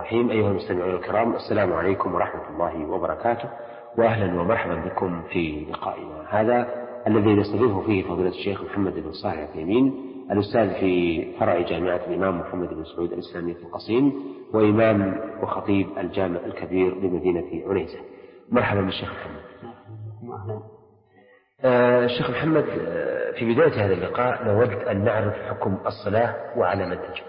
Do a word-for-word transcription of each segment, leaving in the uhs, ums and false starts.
الرحيم. أيها المستمعون الكرام، السلام عليكم ورحمة الله وبركاته، وأهلا ومرحبا بكم في لقائنا هذا الذي نستضيف فيه فضيلة الشيخ محمد بن صالح العثيمين، الأستاذ في فرع جامعة الإمام محمد بن سعود الإسلامية في القصيم، وإمام وخطيب الجامع الكبير بمدينة عنيزة. مرحبا بالشيخ محمد. آه الشيخ محمد، آه في بداية هذا اللقاء نود أن نعرف حكم الصلاة وعلى من تجب.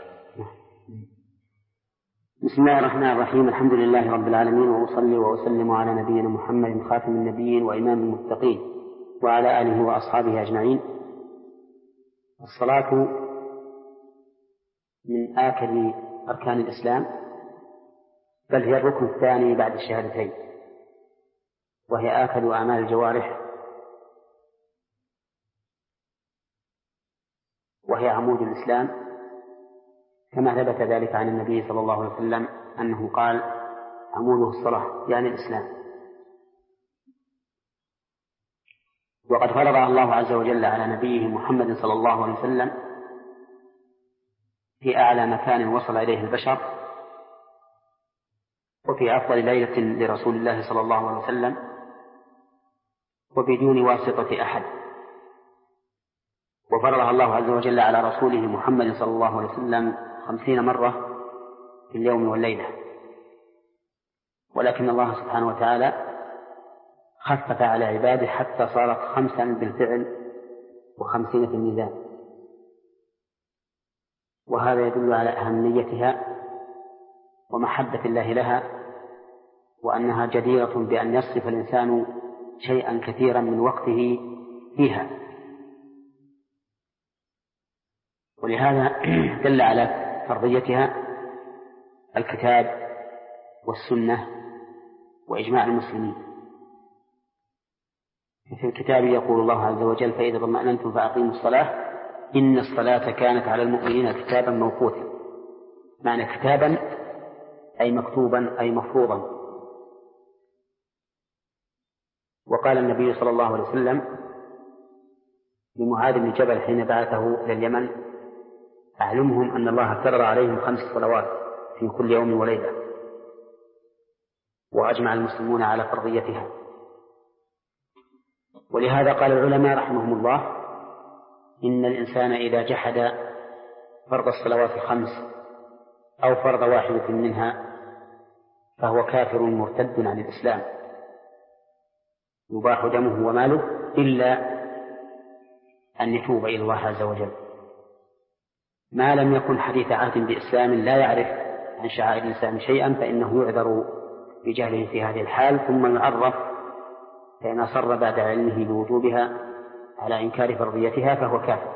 بسم الله الرحمن الرحيم. الحمد لله رب العالمين، وأصلي وأسلم على نبينا محمد خاتم النبيين وإمام المتقين وعلى آله وأصحابه أجمعين. الصلاة من آكد أركان الإسلام، بل هي الركن الثاني بعد الشهادتين، وهي آكد أعمال الجوارح، وهي عمود الإسلام، كما ثبت ذلك عن النبي صلى الله عليه وسلم أنه قال: عموده الصلاة، يعني الإسلام. وقد فرضها الله عز وجل على نبيه محمد صلى الله عليه وسلم في أعلى مكان وصل إليه البشر، وفي أفضل ليلة لرسول الله صلى الله عليه وسلم، وبدون واسطة أحد. وفرضها الله عز وجل على رسوله محمد صلى الله عليه وسلم خمسين مرة في اليوم والليلة، ولكن الله سبحانه وتعالى خفف على عباده حتى صارت خمسا بالفعل وخمسين في الميزان، وهذا يدل على أهميتها ومحبة الله لها، وأنها جديرة بأن يصرف الإنسان شيئا كثيرا من وقته فيها. ولهذا دل على فرضيتها الكتاب والسنة وإجماع المسلمين. في الكتاب يقول الله عز وجل: فإذا اطمأننتم فأقيموا الصلاة إن الصلاة كانت على المؤمنين كتابا موقوتا. معنى كتابا أي مكتوبا أي مفروضا. وقال النبي صلى الله عليه وسلم لمعاذ بن جبل حين بعثه إلى اليمن: أعلمهم أن الله فرض عليهم خمس صلوات في كل يوم وليلة، وأجمع المسلمون على فرضيتها. ولهذا قال العلماء رحمهم الله: إن الإنسان إذا جحد فرض الصلوات الخمس أو فرض واحدة منها فهو كافر مرتد عن الإسلام، يباح دمه وماله إلا أن يتوب إلى الله عز وجل، ما لم يكن حديث عهد بإسلام لا يعرف عن شعائر الإسلام شيئا، فإنه يعذر بجهله في هذه الحال، ثم يعرف فإن أصر بعد علمه بوجوبها على إنكار فرضيتها فهو كافر.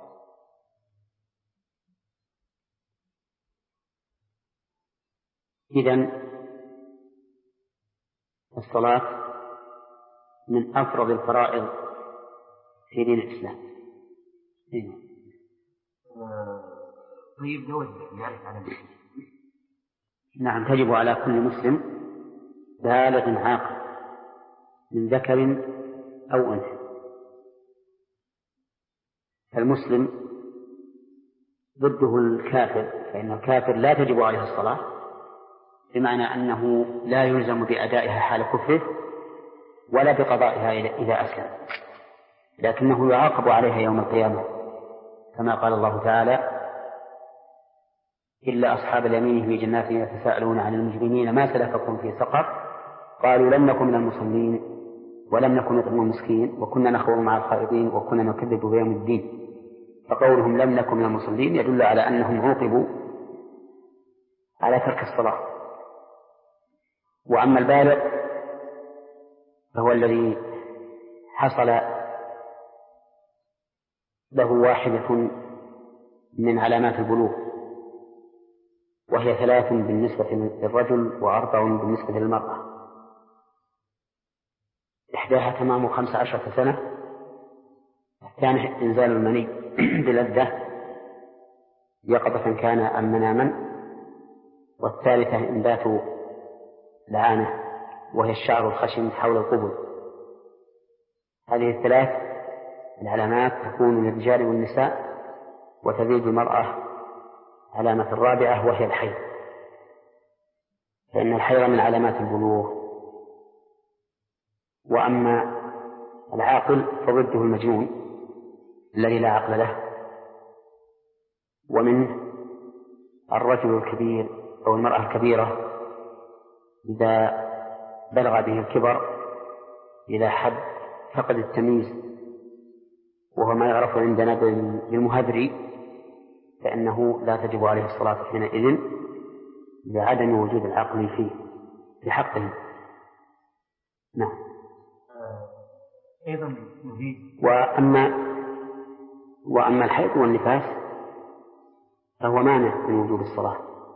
إذن الصلاة من أفرض الفرائض في دين الإسلام. طيب، نود نعرف على المسلم. نعم، تجب على كل مسلم بالغ عاقل من ذكر أو أنثى. فالمسلم ضده الكافر، فإن الكافر لا تجب عليه الصلاة، بمعنى أنه لا يلزم بأدائها حال كفره ولا بقضائها إذا أسلم، لكنه يعاقب عليها يوم القيامة، كما قال الله تعالى: إلا أصحاب اليمين في جنات يتساءلون عن المجرمين ما سلككم في سقر قالوا لم نكن من المصلين ولم نكن نطعم المسكين وكنا نخوض مع الخائضين وكنا نكذب بيوم الدين. فقولهم لم نكن من المصلين يدل على أنهم عوقبوا على ترك الصلاة. وأما البالغ فهو الذي حصل له واحدة من علامات البلوغ، وهي ثلاث بالنسبة للرجل وأربع بالنسبة للمرأة. إحداها تمام خمس عشرة سنة، الثانية إنزال المني بلذة يقظة كان أم مناما، والثالثة إنبات لعانة وهي الشعر الخشن حول القبل. هذه الثلاث العلامات تكون للرجال والنساء، وتزيد المرأة علامة الرابعة وهي الحيض. فإن الحيض من علامات البلوغ. وأما العاقل فضده المجنون الذي لا عقل له. ومنه الرجل الكبير أو المرأة الكبيرة إذا بلغ به الكبر إلى حد فقد التمييز، وهو ما يعرف عندنا بالمهذري، فإنه لا تجب عليه الصلاة حينئذ لعدم وجود العقل فيه في حقه. نعم. أيضا نهي. وأما وأما الحيض والنفاس فهو مانع من وجود الصلاة،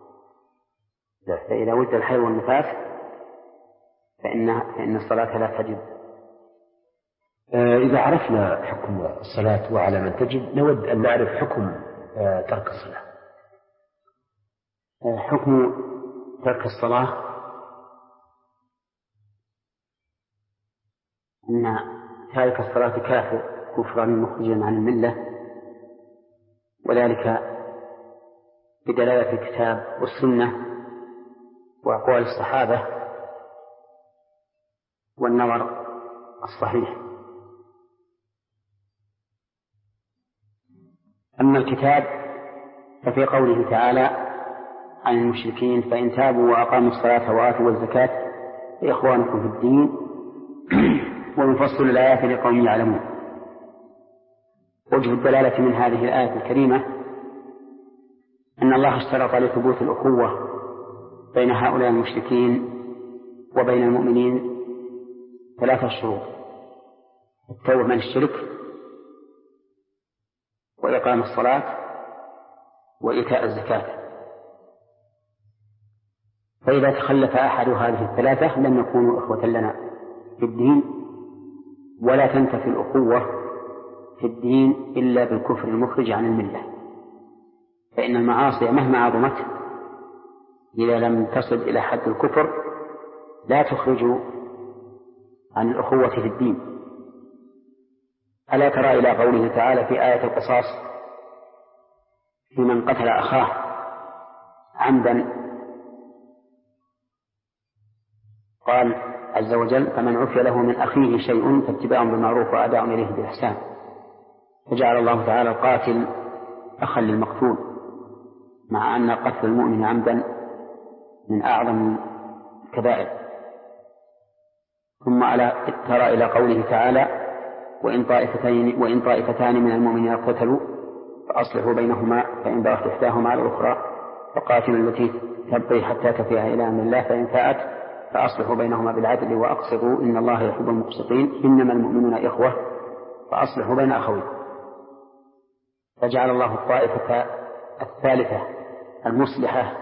فإذا وجد الحيض والنفاس فإن فإن الصلاة لا تجب. إذا عرفنا حكم الصلاة وعلى من تجب، نود أن نعرف حكم ترك الصلاة. حكم ترك الصلاة أن تارك الصلاة كافر كفرا مخرجا عن الملة، وذلك بدلالة الكتاب والسنة وأقوال الصحابة والنظر الصحيح. أما الكتاب ففي قوله تعالى عن المشركين فإن تابوا وأقاموا الصلاة وآتوا الزكاة فإخوانكم في الدين ونفصل الآيات لقوم يعلمون. وجه الدلالة من هذه الآية الكريمة أن الله اشترط لثبوت الأخوة بين هؤلاء المشركين وبين المؤمنين ثلاثة شروط: التوبة من الشرك، وإقام الصلاة، وإيتاء الزكاة. فإذا تخلف أحد هذه الثلاثة لم يكونوا إخوة لنا في الدين، ولا تنتفي الأخوة في الدين إلا بالكفر المخرج عن الملة، فإن المعاصي مهما عظمت إذا لم تصل إلى حد الكفر لا تخرج عن الأخوة في الدين. ألا ترى إلى قوله تعالى في آية القصاص في من قتل أخاه عمدا، قال عز وجل فمن عفي له من أخيه شيء فاتباع بالمعروف وأداء إليه بإحسان، فجعل الله تعالى القاتل أخا للمقتول، مع أن قتل المؤمن عمدا من أعظم الكبائر. ثم ألا ترى إلى قوله تعالى وإن طائفتين وإن طائفتان من المؤمنين اقتتلوا فأصلحوا بينهما فإن بغت إحداهما على الأخرى فقاتلوا التي تبغي حتى تفيء إلى أمر الله فإن فاءت فأصلحوا بينهما بالعدل وأقسطوا إن الله يحب المقسطين إنما المؤمنون إخوة فأصلحوا بين أخويكم. فجعل الله الطائفة الثالثة المصلحة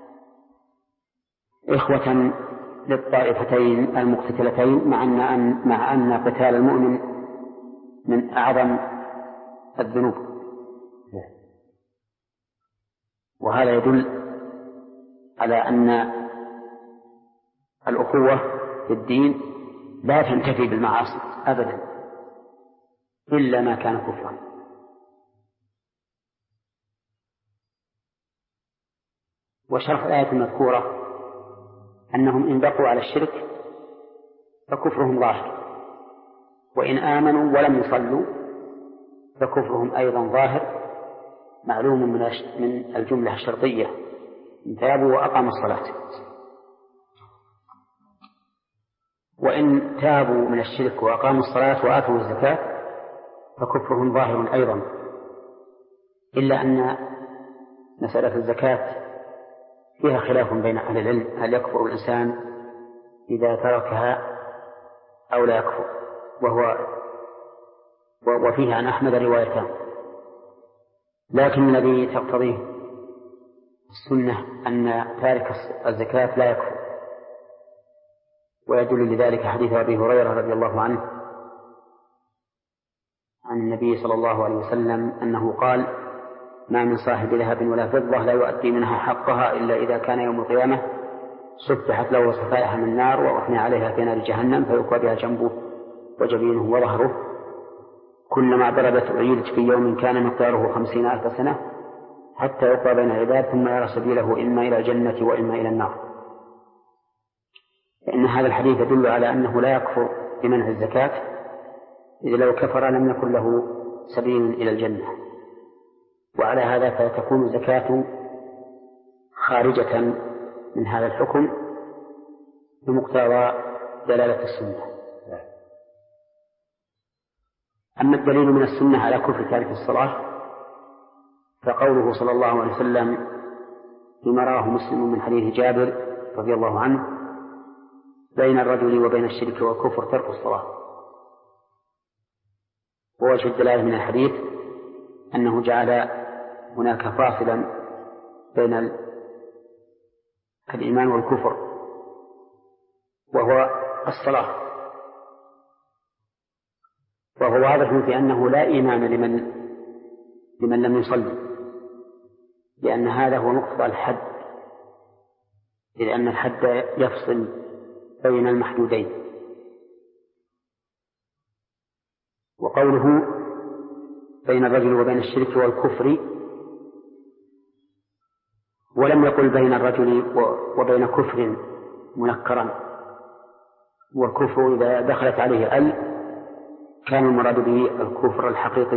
إخوة للطائفتين المقتتلتين، مع أن مع أن قتال المؤمن من أعظم الذنوب. وهذا يدل على أن الأخوة في الدين لا تنتفي بالمعاصي أبدا إلا ما كان كفرا. وشرح الآية المذكورة أنهم إن بقوا على الشرك فكفرهم ظاهر، وإن آمنوا ولم يصلوا فكفرهم أيضا ظاهر معلوم من الجملة الشرطية إن تابوا وأقاموا الصلاة. وإن تابوا من الشرك وأقاموا الصلاة وآتوا الزكاة فكفرهم ظاهر أيضا، إلا أن مسألة الزكاة فيها خلاف بين أهل العلم هل يكفر الإنسان إذا تركها أو لا يكفر، وهو وفيه عن أحمد روايتان، لكن الذي تقتضيه السنة أن تارك الزكاة لا يكفر. ويدل لذلك حديث أبي هريرة رضي الله عنه عن النبي صلى الله عليه وسلم أنه قال ما من صاحب ذهب ولا فضة لا يؤدي منها حقها إلا إذا كان يوم القيامة سفحت له صفائح من نار وأحمي عليها في نار جهنم فيكوى بها جنبه وجبينه وظهره كلما ضربت أعيدت في يوم كان مقداره خمسين ألف سنة حتى يقوى بين العباد ثم يرى سبيله إما إلى الجنة وإما إلى النار. فإن هذا الحديث يدل على أنه لا يكفر بمنع الزكاة، إذا لو كفر لم يكن له سبيل إلى الجنة. وعلى هذا فتكون الزكاة خارجة من هذا الحكم بمقتضى دلالة السنة. أما الدليل من السنة على كفر تارك الصلاة فقوله صلى الله عليه وسلم فيما رواه مسلم من حديث جابر رضي الله عنه: بين الرجل وبين الشرك والكفر ترك الصلاة. ووجه الدلالة من الحديث أنه جعل هناك فاصلا بين الإيمان والكفر وهو الصلاة، وهو واضح في أنه لا إيمان لمن لمن لم يصلي، لأن هذا هو مقتضى الحد، لأن الحد يفصل بين المحدودين. وقوله بين الرجل وبين الشرك والكفر، ولم يقل بين الرجل وبين كفر منكرا، والكفر إذا دخلت عليه ال كان المراد به الكفر الحقيقي،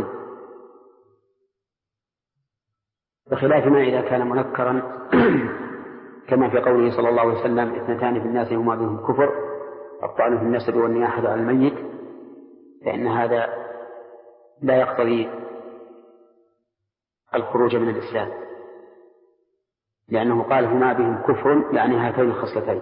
بخلاف ما إذا كان منكرا كما في قوله صلى الله عليه وسلم: اثنتان في الناس هما بهم كفر، الطعن في النسب والنياحة على الميت، فإن هذا لا يقتضي الخروج من الإسلام، لأنه قال هما بهم كفر يعني هاتين الخصلتين.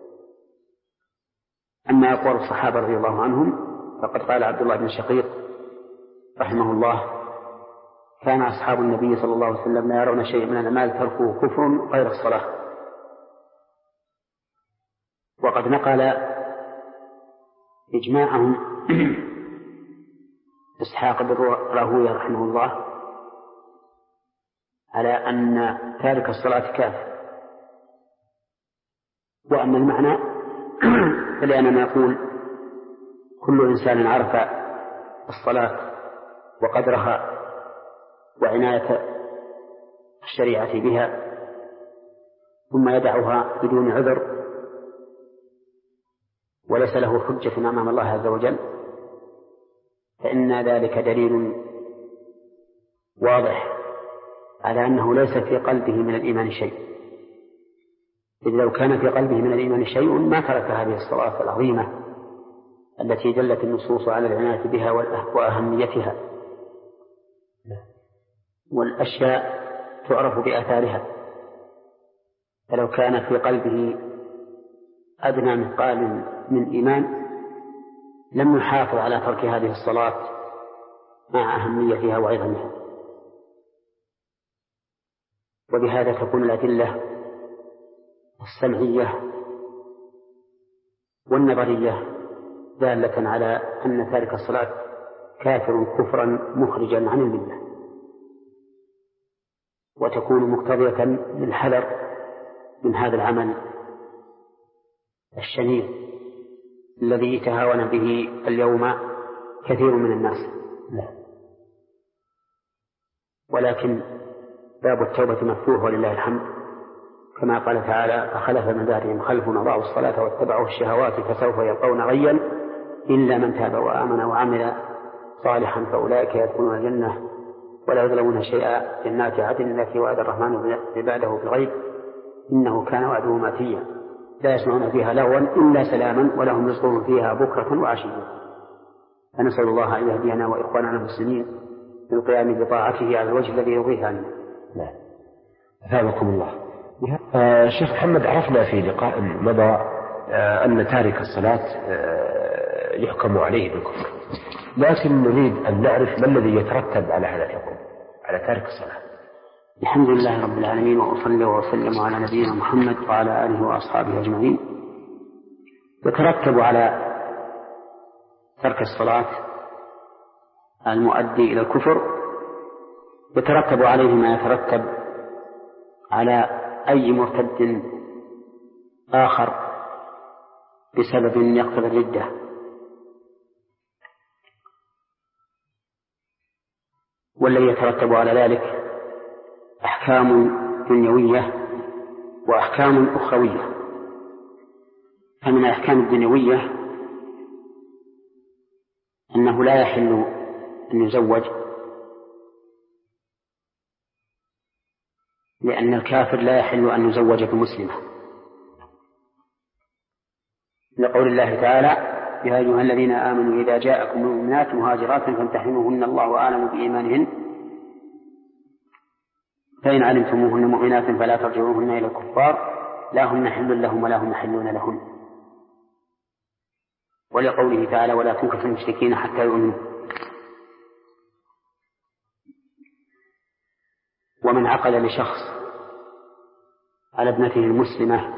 أما أقوال الصحابة رضي الله عنهم فقد قال عبد الله بن شقيق رحمه الله: كان أصحاب النبي صلى الله عليه وسلم لا يرون شيء من الأعمال تركه كفر غير الصلاة. وقد نقل إجماعهم إسحاق بن راهويه رحمه الله على أن تارك الصلاة كافر، وأن المعنى فلأننا نقول كل إنسان عرف الصلاة وقدرها وعناية الشريعة بها ثم يدعها بدون عذر وليس له حجة أمام الله عز وجل، فإن ذلك دليل واضح على أنه ليس في قلبه من الإيمان شيء، إذ لو كان في قلبه من الإيمان شيء ما ترك هذه الصلاة العظيمة التي دلت النصوص على العناية بها وأهميتها، والأشياء تعرف بآثارها. فلو كان في قلبه أدنى مثقال من إيمان لم يحافظ على ترك هذه الصلاة مع أهميتها وعظمها. وبهذا تكون الأدلة السمعية والنظرية دالة على أن تارك الصلاة كافر كفرا مخرجا عن الملة، وتكون مقتضية للحذر من هذا العمل الشنيع الذي يتهاون به اليوم كثير من الناس. ولكن باب التوبة مفتوح ولله الحمد، كما قال تعالى: فخلف من بعدهم خلف أضاعوا الصلاة واتبعوا الشهوات فسوف يلقون غيا إلا من تاب وآمن وعمل صالحا فأولئك يدخلون الجنة ولا يظلمون شيئا جنات عدن التي وعد الرحمن عباده بالغيب إنه كان وعده مأتيا لا يسمعون فيها لغوا إلا سلاما ولهم رزقهم فيها بكرة وعشيا. فنسأل الله أن يهدينا وإخواننا المسلمين للقيام بطاعته على الوجه الذي يرضيه عنا. نعم. أثابكم الله. آه شيخ محمد، عرفنا في لقاء مضى آه أن تارك الصلاة آه يحكم عليه بالكفر، لكن نريد أن نعرف ما الذي يترتب على هذا الحكم على تارك الصلاة. الحمد لله رب العالمين، وأصلي وأسلم على نبينا محمد وعلى آله وأصحابه أجمعين. يترتب على ترك الصلاة المؤدي إلى الكفر، يترتب عليه ما يترتب على أي مرتد آخر بسبب يقتضي الردة، والذي يترتب على ذلك أحكام دنيوية وأحكام أخروية. فمن الأحكام الدنيوية أنه لا يحل أن يزوج، لأن الكافر لا يحل أن يزوج بمسلمة، لقول الله تعالى: يا أيها الذين آمنوا إذا جاءكم المؤمنات مهاجرات فامتحنوهن الله أعلم بإيمانهن فإن علمتموهن مؤمنات فلا ترجعوهن إلى الكفار لا هن حل لهم ولا هم يحلون لهن. ولقوله تعالى: ولا تنكحوا المشركين حتى يؤمنوا. ومن عقد لشخص على ابنته المسلمة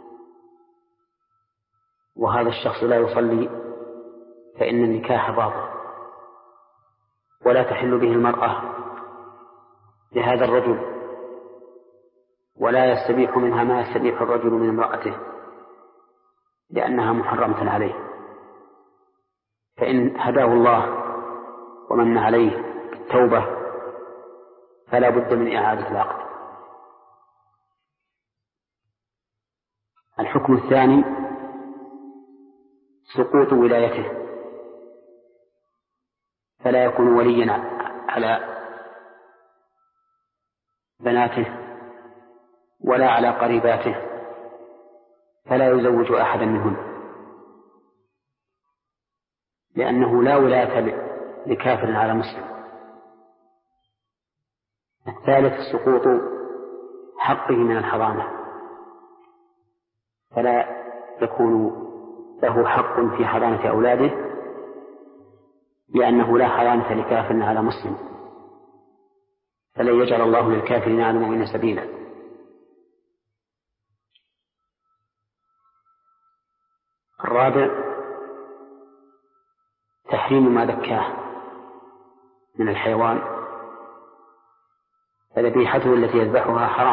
وهذا الشخص لا يصلي فإن النكاح باطل، ولا تحل به المرأة لهذا الرجل، ولا يستبيح منها ما يستبيح الرجل من امرأته، لأنها محرمة عليه. فإن هداه الله ومن عليه التوبة فلا بد من إعادة العقد. الحكم الثاني سقوط ولايته، فلا يكون وليا على بناته ولا على قريباته، فلا يزوج أحدا منهن، لأنه لا ولاية لكافر على مسلم. الثالث سقوط حقه من الحضانة، فلا يكون له حق في حضانة أولاده، لأنه لا حضانة لكافر على مسلم، فلن يجعل الله للكافرين على المؤمنين سبيلا. الرابع تحريم ما ذكاه من الحيوان، فذبيحته التي يذبحها حرام،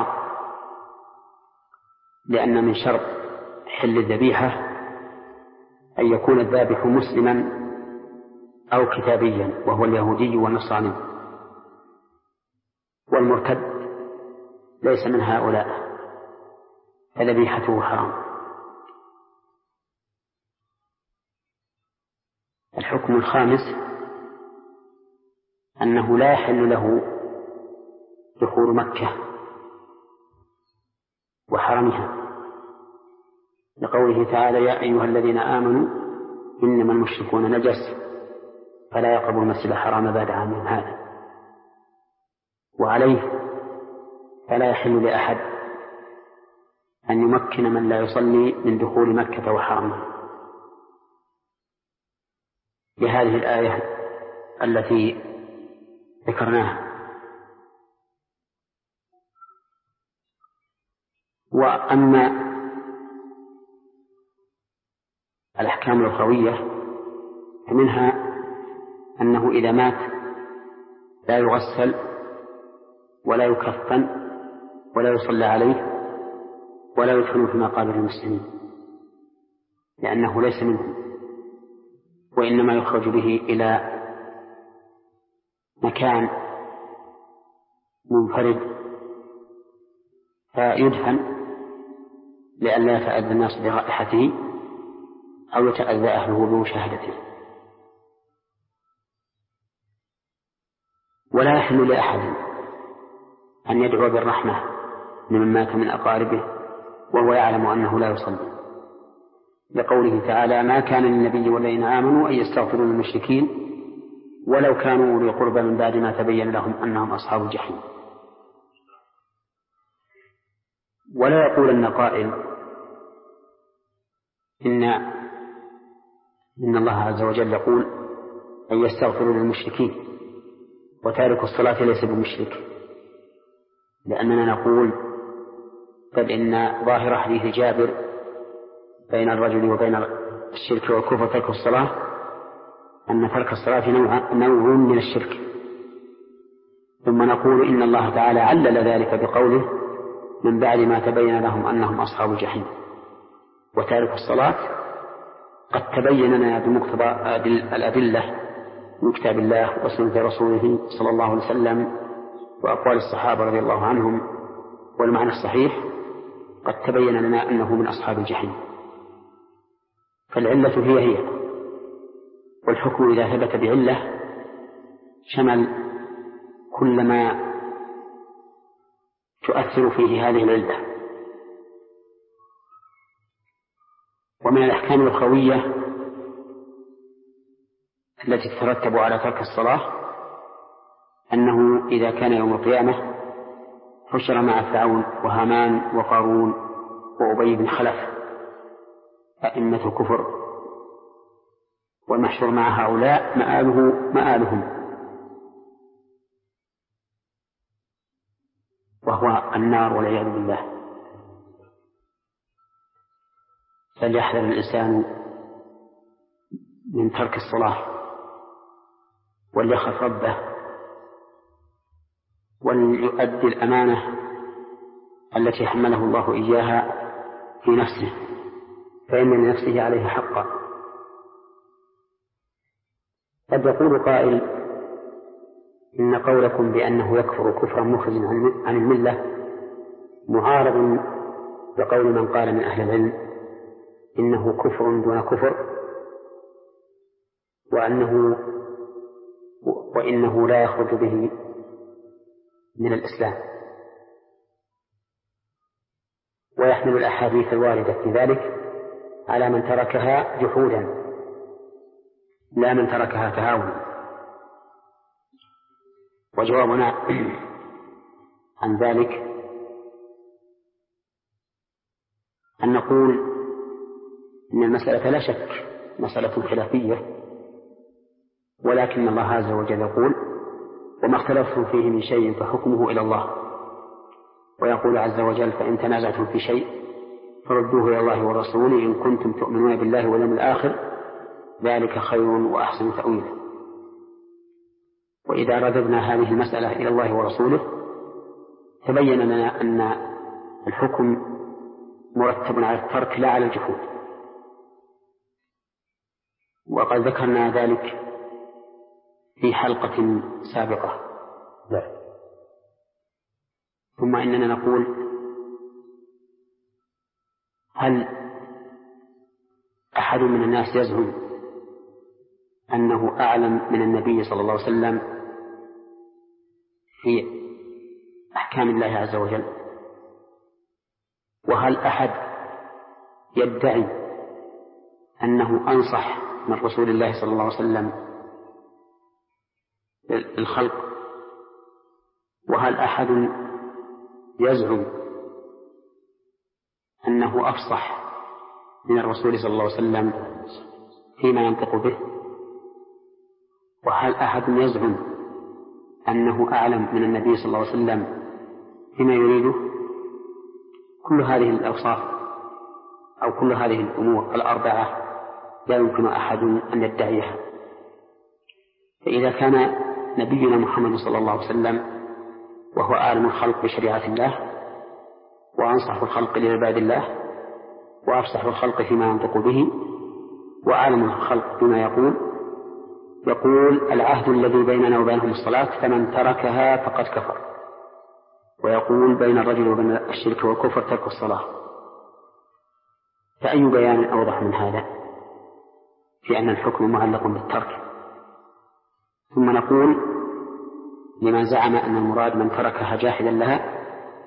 لأن من شرط حل الذبيحة أن يكون الذابح مسلما أو كتابيا، وهو اليهودي والنصراني، والمرتد ليس من هؤلاء، فذبيحته حرام. الحكم الخامس أنه لا يحل له دخول مكة وحرمها، لقوله تعالى: يا أيها الذين آمنوا إنما المشركون نجس فلا يقربوا المسجد الحرام بعد عامهم هذا. وعليه فلا يحل لأحد أن يمكن من لا يصلي من دخول مكة وحرمها، لهذه الآية التي ذكرناها. وأما الأحكام الأخروية فمنها أنه إذا مات لا يغسل ولا يكفن ولا يصلى عليه ولا يدفن في مقابر المسلمين، لأنه ليس منهم، وإنما يخرج به إلى مكان منفرد فيدفن لئلا يتأذى الناس برائحته أو يتأذى أهله بمشاهدته. ولا يحل لأحد أن يدعو بالرحمة لمن مات من أقاربه وهو يعلم أنه لا يصلي، لقوله تعالى: ما كان للنبي والذين آمنوا أن يستغفروا للمشركين ولو كانوا أولي قربى من بعد ما تبين لهم أنهم أصحاب الجحيم. ولا يقولن قائل إن إن الله عز وجل يقول أن يستغفروا للمشركين وتارك الصلاة ليس بمشرك، لأننا نقول بل إن ظاهر حديث جابر بين الرجل وبين الشرك والكفر ترك الصلاة أن ترك الصلاة نوع, نوع من الشرك. ثم نقول إن الله تعالى علل ذلك بقوله: من بعد ما تبين لهم أنهم أصحاب الجحيم. وتارك الصلاة قد تبين لنا بمقتضى الأدلة من كتاب الله وسنة رسوله صلى الله عليه وسلم وأقوال الصحابة رضي الله عنهم، والمعنى الصحيح قد تبين لنا أنه من أصحاب الجحيم. فالعلة هي هي، والحكم إذا ثبت بعلة شمل كل ما تؤثر فيه هذه العلة. ومن الأحكام الأخروية التي تترتب على ترك الصلاة أنه إذا كان يوم القيامة حشر مع فرعون وهامان وقارون وأبي بن خلف أئمة الكفر، والمحشور مع هؤلاء مآله مآلهم، وهو النار والعياذ بالله. فليحذر الإنسان من ترك الصلاة وليخف ربه وليؤدي الأمانة التي حمله الله إياها في نفسه، فإن لنفسه عليه حقا. قد يقول قائل إن قولكم بأنه يكفر كفرا مخرجا عن الملة معارض بقول من قال من أهل العلم إنه كفر دون كفر، وأنه وإنه لا يخرج به من الإسلام، ويحمل الأحاديث الواردة في ذلك على من تركها جحودا لا من تركها تهاونا. وجوابنا عن ذلك أن نقول إن المسألة لا شك مسألة خلافية، ولكن الله عز وجل يقول وما اختلفتم فيه من شيء فحكمه إلى الله، ويقول عز وجل فإن تنازعتم في شيء فردوه إلى الله والرسول إن كنتم تؤمنون بالله واليوم الآخر ذلك خير وأحسن تأويلا. وإذا رددنا هذه المسألة إلى الله ورسوله تبين لنا أن الحكم مرتب على الترك لا على الجحود، وقد ذكرنا ذلك في حلقة سابقة. ثم إننا نقول هل أحد من الناس يزعم أنه أعلم من النبي صلى الله عليه وسلم في أحكام الله عز وجل؟ وهل أحد يدعي أنه أنصح من رسول الله صلى الله عليه وسلم الخلق؟ وهل أحد يزعم أنه أفصح من الرسول صلى الله عليه وسلم فيما ينطق به؟ وهل أحد يزعم أنه أعلم من النبي صلى الله عليه وسلم فيما يريده؟ كل هذه الأوصاف أو كل هذه الأمور الأربعة لا يمكن أحد أن يدعيها. فإذا كان نبينا محمد صلى الله عليه وسلم وهو أعلم الخلق بشريعة الله وأنصح الخلق لعباد الله وأفصح الخلق فيما ينطق به وأعلم الخلق بما يقول، يقول العهد الذي بيننا وبينهم الصلاة فمن تركها فقد كفر، ويقول بين الرجل وبين الشرك والكفر ترك الصلاة. فأي بيان أوضح من هذا في أن الحكم معلق بالترك؟ ثم نقول لمن زعم أن المراد من تركها جاحدا لها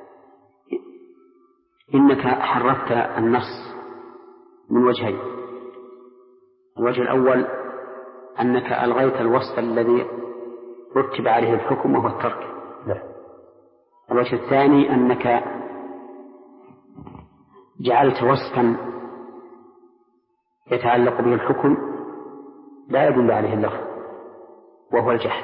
إنك حرفت النص من وجهين. الوجه الأول أنك ألغيت الوصف الذي رتب عليه الحكم وهو الترك. الوجه الثاني أنك جعلت وصفا يتعلق به الحكم لا يدل عليه اللفظ وهو الجحد.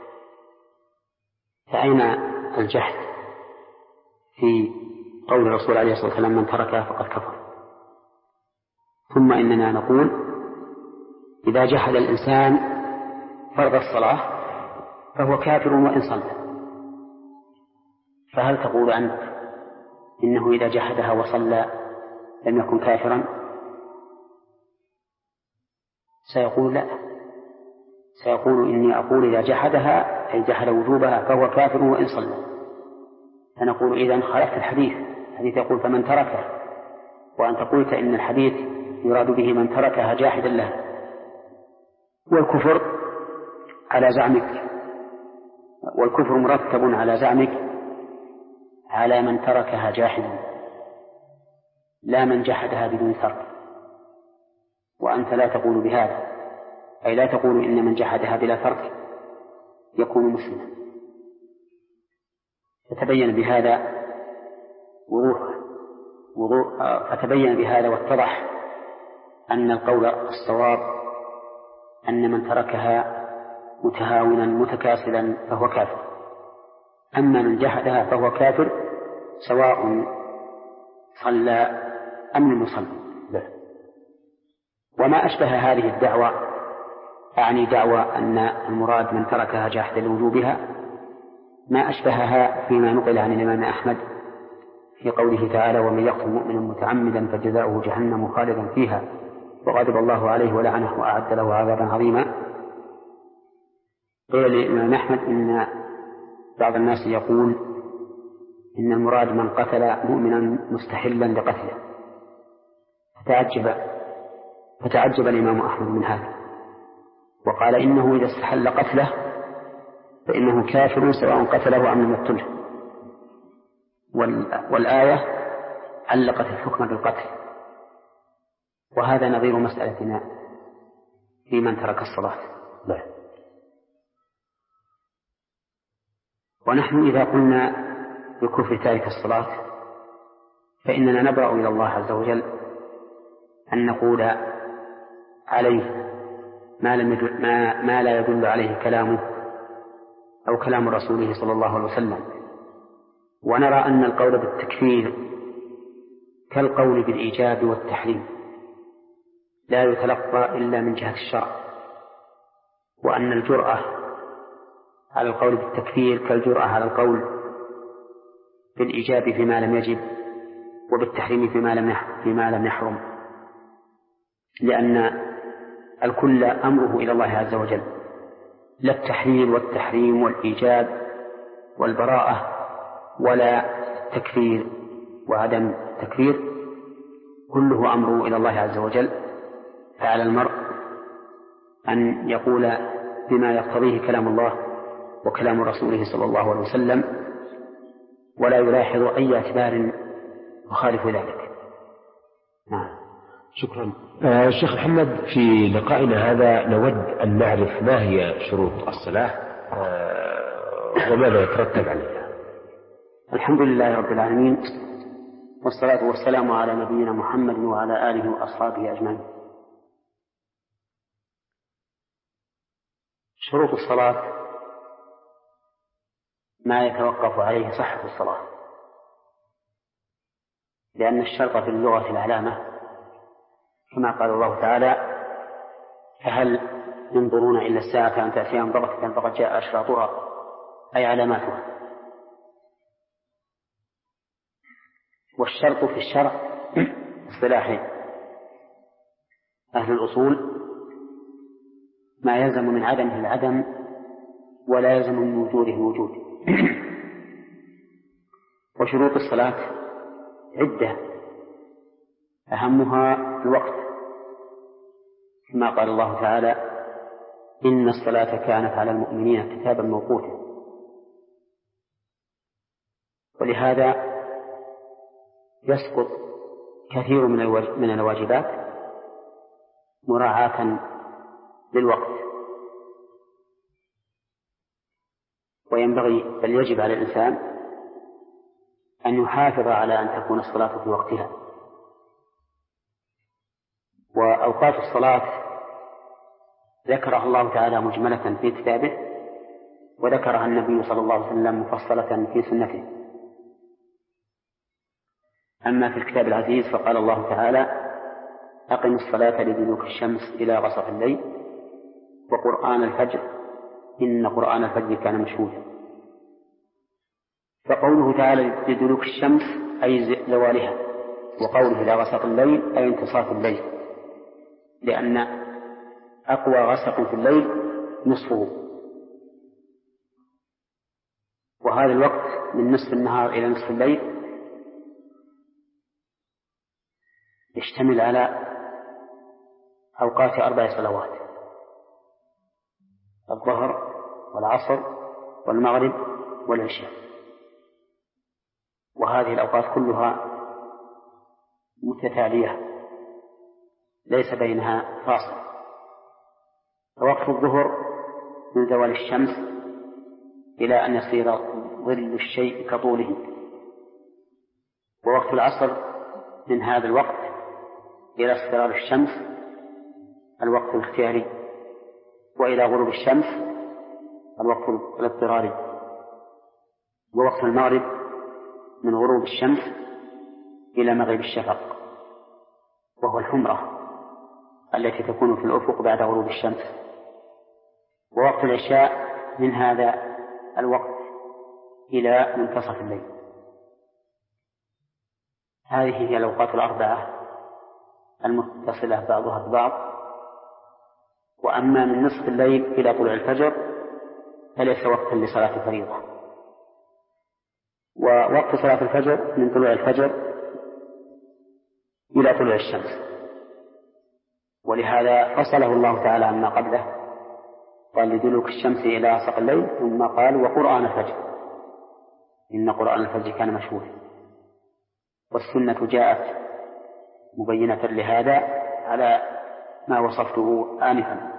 فأين الجحد في قول الرسول عليه الصلاة والسلام من تركها فقد كفر؟ ثم إننا نقول إذا جحد الإنسان فرض الصلاة فهو كافر وإن صلى، فهل تقول أنت إنه إذا جحدها وصلى لم يكن كافرا؟ سيقول لا، سيقول إني أقول إذا جحدها أي جحد وجوبها فهو كافر وإن صلى. فنقول إذن خالفت الحديث، الحديث يقول فمن تركه، وأنت قلت إن الحديث يراد به من تركها جاحدا له. والكفر على زعمك والكفر مرتب على زعمك على من تركها جاحدا، لا من جحدها بدون ترك. وأنت لا تقول بهذا، أي لا تقول إن من جحدها بلا ترك يكون مسلما. فتبين بهذا وضوح فتبين بهذا واتضح أن القول الصواب أن من تركها متهاونا متكاسلا فهو كافر، أما من جحدها فهو كافر سواء صلى أم لم يصلي. وما أشبه هذه الدعوة، أعني دعوى أن المراد من تركها جاحدا لوجوبها، ما أشبهها فيما نقل عن الإمام أحمد في قوله تعالى: ومن يقتل مؤمنا متعمدا فجزاؤه جهنم خالدا فيها وغضب الله عليه ولعنه وأعد له عذابا عظيما. قيل للإمام أحمد إن بعض الناس يقول إن المراد من قتل مؤمنا مستحلا لقتله، فتعجب فتعجب الإمام أحمد من هذا، وقال إنه إذا استحل قتله فإنه كافر سواء قتله أم لم يقتله. والآية علقت الحكم بالقتل، وهذا نظير مسألتنا في من ترك الصلاة. ونحن إذا قلنا بكفر تارك الصلاة فإننا نبرأ إلى الله عز وجل أن نقول عليه ما, لم يدل ما, ما لا يدل عليه كلامه أو كلام رسوله صلى الله عليه وسلم. ونرى أن القول بالتكفير كالقول بالإيجاب والتحريم لا يتلقى إلا من جهة الشرع، وأن الجرأة على القول بالتكفير كالجرأة على القول بالإيجاب فيما لم يجب وبالتحريم فيما لم فيما لم يحرم، لأن الكل أمره إلى الله عز وجل، لا التحليل والتحريم والإيجاب والبراءة ولا التكفير وعدم التكفير، كله أمره إلى الله عز وجل. فعلى المرء أن يقول بما يقتضيه كلام الله وكلام رسوله صلى الله عليه وسلم، ولا يلاحظ أي اعتبار يخالف ذلك. نعم، شكرا. آه الشيخ محمد، في لقائنا هذا نود أن نعرف ما هي شروط الصلاة آه وماذا يترتب عليها. الحمد لله رب العالمين، والصلاة والسلام على نبينا محمد وعلى آله وأصحابه أجمعين. شروط الصلاة ما يتوقف عليه صحة الصلاة، لأن الشرط في اللغة العلامة، كما قال الله تعالى: فهل ينظرون إلا الساعة أن تأتيهم بغتة فقد جاء أشراطها، أي علاماتها. والشرط في الشرع اصطلاح أهل الأصول ما يلزم من عدمه العدم ولا يلزم من وجوده الوجود. وشروط الصلاة عدة، أهمها الوقت، كما قال الله تعالى: إن الصلاة كانت على المؤمنين كتابا موقوتا. ولهذا يسقط كثير من الواجبات مراعاة للوقت، وينبغي بل يجب على الإنسان أن يحافظ على أن تكون الصلاة في وقتها. وأوقات الصلاة ذكرها الله تعالى مجملة في كتابه، وذكرها النبي صلى الله عليه وسلم مفصلة في سنته. أما في الكتاب العزيز فقال الله تعالى: أقم الصلاة لدلوك الشمس إلى غسق الليل وقرآن الفجر إن قرآن الفجر كان مشهودا. فقوله تعالى لدلوك الشمس أي زوالها، وقوله إلى غسق الليل أي انتصاف الليل، لأن أقوى غسق في الليل نصفه، وهذا الوقت من نصف النهار إلى نصف الليل يشتمل على أوقات أربع صلوات: الظهر والعصر والمغرب والعشاء، وهذه الأوقات كلها متتالية ليس بينها فاصل. فوقت الظهر من زوال الشمس إلى أن يصير ظل الشيء كطوله، ووقت العصر من هذا الوقت إلى اصفرار الشمس الوقت الاختياري، وإلى غروب الشمس الوقت الاضطراري، ووقت المغرب من غروب الشمس إلى مغرب الشفق وهو الحمرة التي تكون في الأفق بعد غروب الشمس، ووقت العشاء من هذا الوقت إلى منتصف الليل. هذه هي الأوقات الأربعة المتصلة بعضها ببعض. وأما من نصف الليل إلى طلوع الفجر فليس وقتا لصلاة الفريضة، ووقت صلاة الفجر من طلوع الفجر إلى طلوع الشمس، ولهذا فصله الله تعالى عما قبله، قال لدلوك الشمس إلى غسق الليل، ثم قال وقرآن الفجر إن قرآن الفجر كان مشهودا. والسنة جاءت مبينة لهذا على ما وصفته آنفا.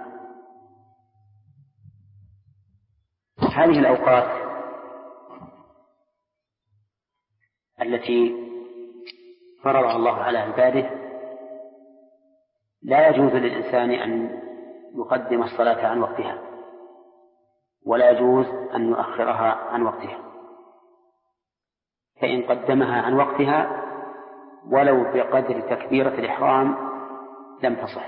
هذه الأوقات التي فرضها الله على عباده لا يجوز للإنسان أن يقدم الصلاة عن وقتها، ولا يجوز أن يؤخرها عن وقتها، فإن قدمها عن وقتها ولو بقدر تكبيرة الإحرام لم تصح،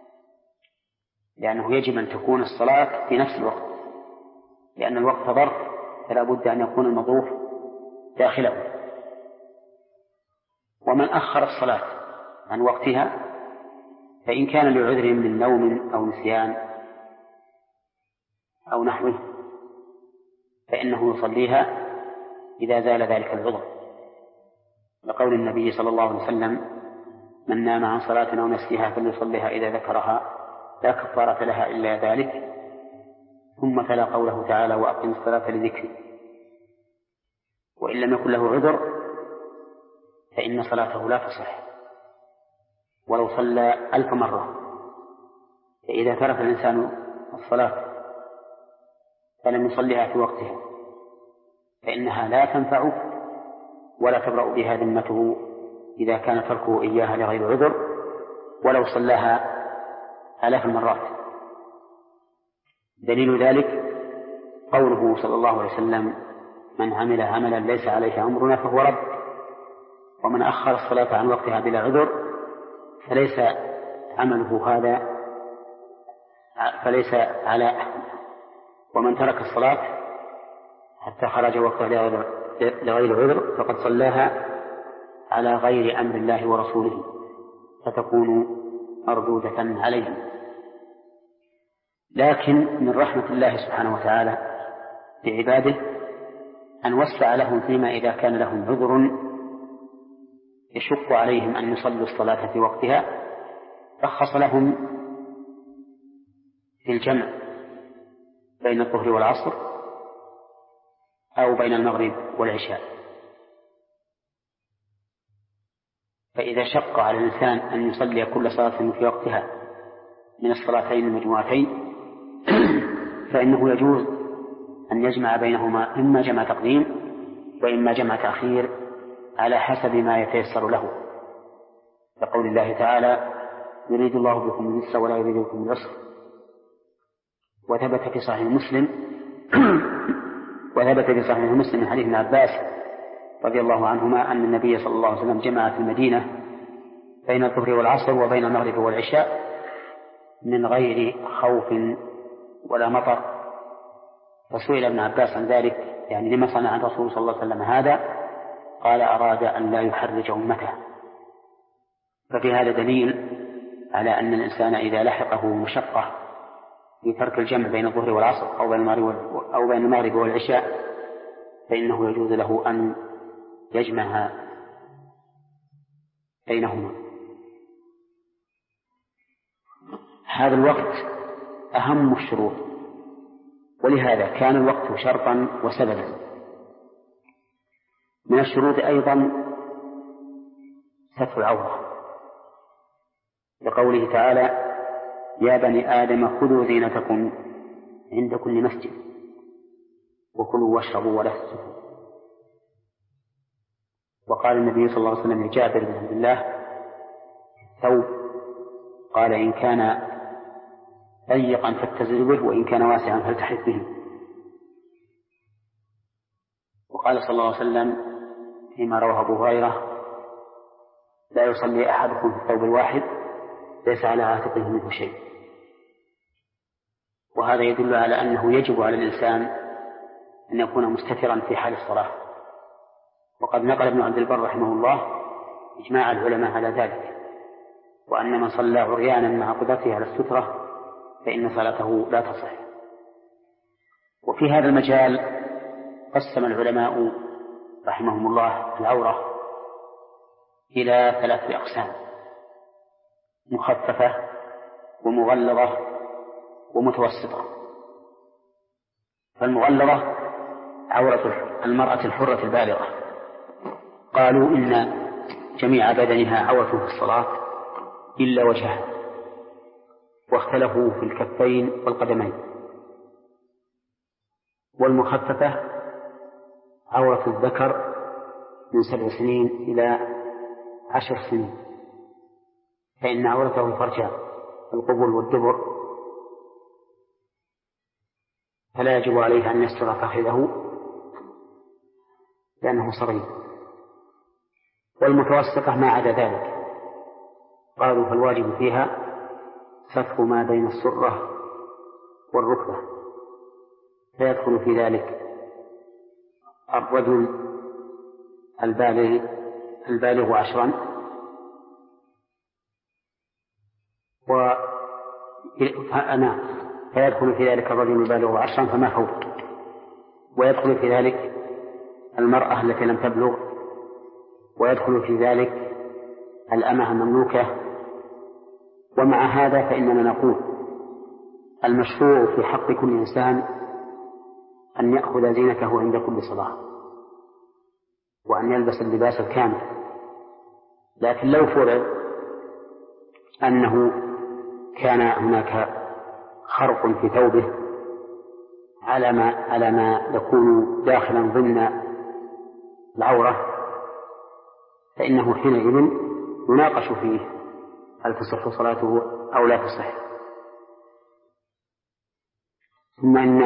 لأنه يجب أن تكون الصلاة في نفس الوقت، لأن الوقت ظرف فلا بد أن يكون المضروف داخله. ومن أخر الصلاة عن وقتها فإن كان لعذر من نوم أو نسيان أو نحوه فإنه يصليها إذا زال ذلك العذر، لقول النبي صلى الله عليه وسلم من نام عن صلاة أو نسيها فليصليها إذا ذكرها لا كفارة لها إلا ذلك، ثم تلا قوله تعالى وأقم الصلاة لذكري. وإن لم يكن له عذر فإن صلاته لا تصح ولو صلى ألف مرة. فإذا ترك الإنسان الصلاة فلم يصليها في وقتها فإنها لا تنفعه ولا تبرأ بها ذمته إذا كان تركه إياها لغير عذر ولو صلاها آلاف المرات. دليل ذلك قوله صلى الله عليه وسلم من عمل عملا ليس عليه أمرنا فهو رد، ومن أخر الصلاة عن وقتها بلا عذر فليس عمله هذا فليس على، ومن ترك الصلاة حتى خرج وقتها لغير عذر فقد صلاها على غير أمر الله ورسوله فتكون مردودة عليه. لكن من رحمة الله سبحانه وتعالى بعباده أن وسع لهم فيما إذا كان لهم عذر يشق عليهم أن يصلوا الصلاة في وقتها رخص لهم في الجمع بين الظهر والعصر أو بين المغرب والعشاء. فإذا شق على الإنسان أن يصلي كل صلاة في وقتها من الصلاتين المجموعتين فإنه يجوز أن يجمع بينهما إما جمع تقديم وإما جمع تأخير على حسب ما يتيسر له، لقول الله تعالى يريد الله بكم اليسر ولا يريد بكم العسر. وثبت في صحيح مسلم وثبت في صحيح مسلم من حديث ابن عباس رضي الله عنهما أن النبي صلى الله عليه وسلم جمع في المدينة بين الظهر والعصر وبين المغرب والعشاء من غير خوف ولا مطر. فسئل ابن عباس عن ذلك، يعني لما صنع الرسول صلى الله عليه وسلم هذا؟ قال أراد أن لا يحرج أمته. ففي هذا دليل على أن الإنسان إذا لحقه مشقة في ترك الجمع بين الظهر والعصر أو بين المغرب أو بين المغرب والعشاء فإنه يجوز له أن يجمع بينهما. هذا الوقت أهم الشروط، ولهذا كان الوقت شرطا وسببا. من الشروط أيضا ستر العورة، لقوله تعالى: يا بني آدم خذوا زينتكم عند كل مسجد وكلوا واشربوا ولا تسرفوا. وقال النبي صلى الله عليه وسلم لجابر بن عبد الله: ثوب، قال: إن كان ضيقا فاتزر به وإن كان واسعا فالتحف به. وقال صلى الله عليه وسلم فيما رواه أبو هريرة: لا يصلي أحدكم في الثوب الواحد ليس على عاتقه منه شيء. وهذا يدل على أنه يجب على الإنسان أن يكون مستترا في حال الصلاة. وقد نقل ابن عبد البر رحمه الله إجماع العلماء على ذلك، وأن من صلى عريانا مع قدرته على السترة فإن صلاته لا تصح. وفي هذا المجال قسم العلماء رحمهم الله العورة إلى ثلاثة أقسام: مخففة ومغلظة ومتوسطة. فالمغلظة عورة المرأة الحرة البالغة، قالوا إن جميع بدنها عورة في الصلاة إلا وجهها، واختلفوا في الكفين والقدمين. والمخففة عورة الذكر من سبع سنين إلى عشر سنين، فإن عورته الفرجاء القبل والدبر، فلا يجب عليه أن يستر فخذه لأنه صغير. والمتوسطة ما عدا ذلك، قالوا فالواجب فيها ستر ما بين السرة والركبة، فيدخل في ذلك الرجل البالغ البالغ عشرا، و فأنا فيدخل في ذلك الرجل البالغ عشرا فما فوق، ويدخل في ذلك المرأة التي لم تبلغ، ويدخل في ذلك الأمة المملوكة. ومع هذا فإننا نقول المشروع في حق كل إنسان أن يأخذ زينته عند كل صلاة، وأن يلبس اللباس الكامل. لكن لو فرض أنه كان هناك خرق في ثوبه على ما على ما يكون داخلا ضمن العورة، فإنه حينئذ يناقش فيه هل تصح صلاته أو لا تصح. ثم إن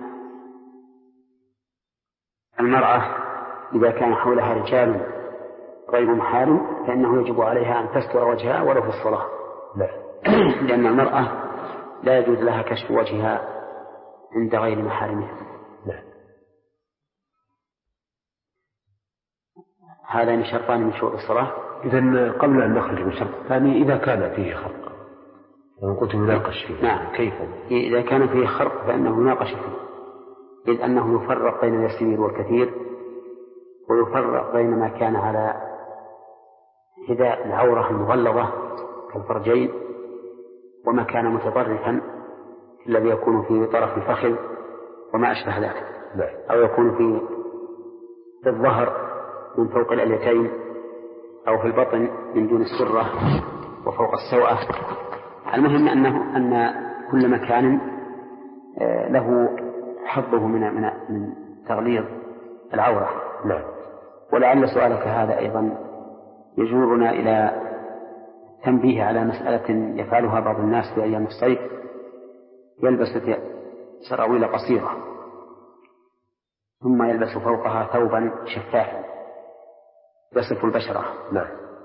المرأة إذا كان حولها رجال غير محارم فإنه يجب عليها أن تستر وجهها ولو في الصلاة، لأن المرأة لا يجوز لها كشف وجهها عند غير محارمها. هذان شرطان من شروط الصلاة. إذن قبل أن نخرج من الشرط الثاني، إذا كان فيه خرق، وإن قلت يناقش فيه، نعم، كيف؟ إذا كان فيه خرق فإنه يناقش فيه، إذ أنه يفرق بين اليسير والكثير، ويفرق بين ما كان على حذاء العورة المغلظة كالفرجين، وما كان متطرفا الذي يكون في طرف الفخذ وما أشبه ذلك، أو يكون في في الظهر من فوق الأليتين، أو في البطن من دون السرة وفوق السوأة. المهم أنه أن كل مكان له حظه من من من تغليظ العورة. نعم. ولعل سؤالك هذا أيضا يجرنا إلى تنبيه على مسألة يفعلها بعض الناس في أيام الصيف، يلبس سراويل قصيرة ثم يلبس فوقها ثوبا شفافا يصف البشرة. نعم.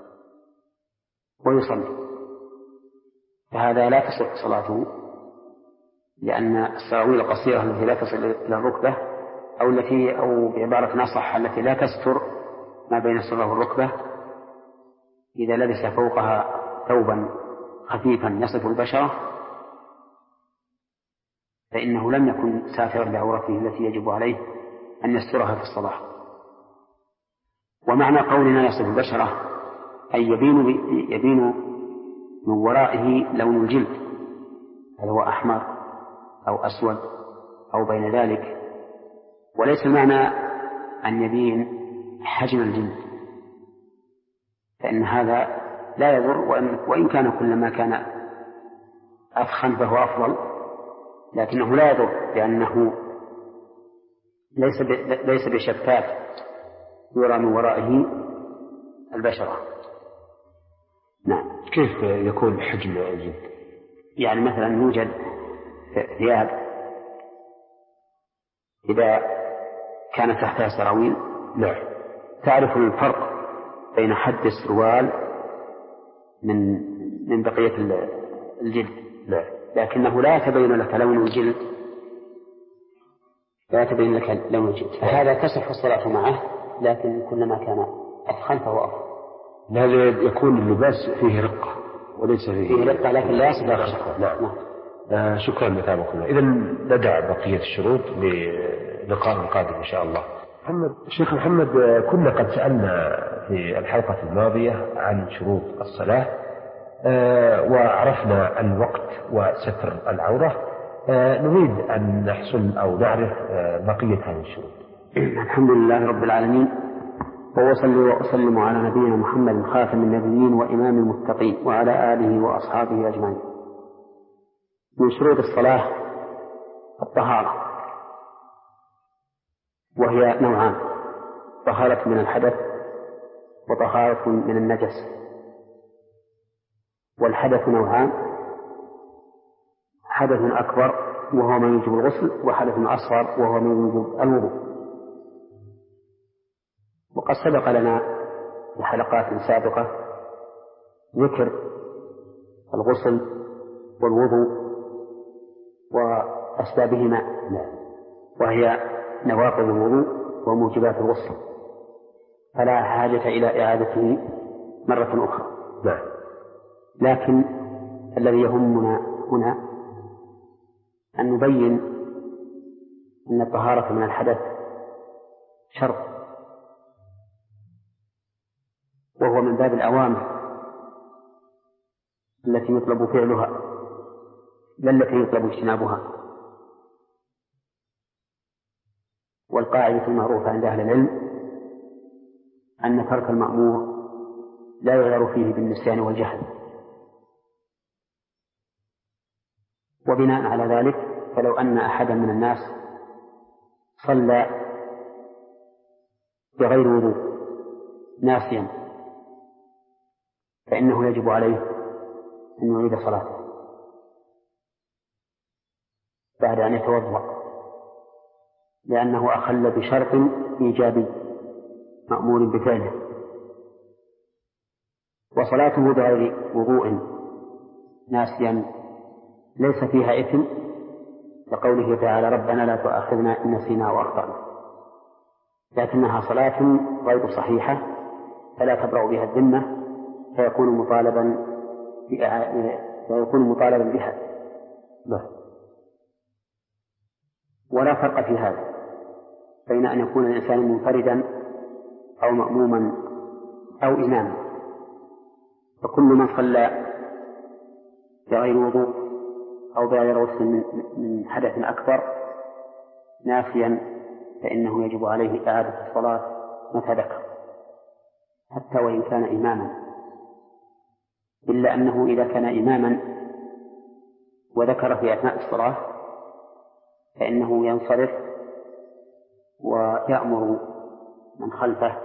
ويصلي، فهذا لا تصح صلاته، لأن السراويل القصيرة التي لا تصل إلى الركبة، أو التي أو بعبارة أصح التي لا تستر ما بين السرة والركبة، إذا لبس فوقها ثوبا خفيفا يصف البشرة فإنه لم يكن ساترا لعورته التي يجب عليه أن يسترها في الصلاة. ومعنى قولنا يصف البشرة أي يبين, يبين من ورائه لون الجلد، هل هو أحمر أو أسود أو بين ذلك، وليس المعنى أن يبين حجم الجلد، فإن هذا لا يضر، وإن كان كلما كان أفخم فهو أفضل، لكنه لا يضر لأنه ليس ليس بشفاف يرى من ورائه البشرة. نعم. كيف يكون حجم الجلد؟ يعني مثلا يوجد ثياب إذا كانت تحتها سراويل، نعم، تعرف الفرق بين حد السروال من من بقية الجلد، نعم، لكنه لا يتبين لك لون الجلد، لا يتبين لك لون الجلد، فهذا تصح الصلاة معه، لكن كلما كان أفخم فهو أفضل. هذا يكون اللباس فيه رقة وليس فيه, فيه رقة لكن لا يصل لا خشقة. نعم. نعم. آه شكرا لتابعكم. إذا ندع بقية الشروط للقاء القادم إن شاء الله. محمد شيخ محمد، كنا قد سألنا في الحلقة الماضية عن شروط الصلاة آه وعرفنا الوقت وستر العورة. آه نريد أن نحصل أو نعرف آه بقية هذه الشروط. الحمد لله رب العالمين، وأصلي وأسلم على نبينا محمد خاتم النبيين وإمام المتقين وعلى آله وأصحابه أجمعين. من شروط الصلاة الطهارة، وهي نوعان: طهارة من الحدث وطهارة من النجس. والحدث نوعان: حدث أكبر وهو ما يوجب الغسل، وحدث أصغر وهو ما يوجب الوضوء. وقد سبق لنا في حلقات سابقة ذكر الغسل والوضوء وأسبابهما، وهي نواقض الوضوء وموجبات الغسل، فلا حاجة إلى إعادته مرة أخرى. نعم. لكن الذي يهمنا هنا أن نبين أن الطهارة من الحدث شرط، وهو من باب الأوامر التي يطلب فعلها لا التي يطلب اجتنابها. والقاعدة المعروفة عند أهل العلم أن ترك المأمور لا يغير فيه بالنسيان والجهل. وبناء على ذلك فلو أن أحدا من الناس صلى بغير وضوء ناسيا فإنه يجب عليه أن يعيد صلاته بعد أن يتوضأ، لأنه أخل بشرط إيجابي مأمور بفعله. وصلاته بغير وضوء ناسيا ليس فيها إثم، لقوله تعالى: ربنا لا تؤاخذنا إن نسينا وأخطأنا، لكنها صلاة غير صحيحة فلا تبرأ بها الذمة، فيكون مطالبا فيكون مطالبا بها. ولا فرق في هذا بين أن يكون الإنسان منفردا أو مأموما أو إماما، فكل من صلى بغير وضوء أو بغير غسل من حدث أكبر ناسيا فإنه يجب عليه إعادة الصلاة متى ذكر، حتى وإن كان إماما، إلا أنه إذا كان إماما وذكر في أثناء الصلاة فإنه ينصرف ويأمر من خلفه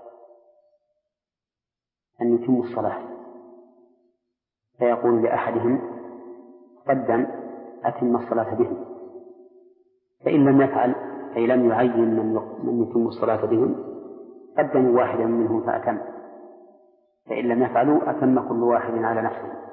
أن يتم الصلاة، فيقول لأحدهم: قدم أتم الصلاة بهم، فإن لم يفعل أي لم يعين من يتم الصلاة بهم قدموا واحدا منهم فأتم، فإن لم يفعلوا أتم كل واحد على نفسه.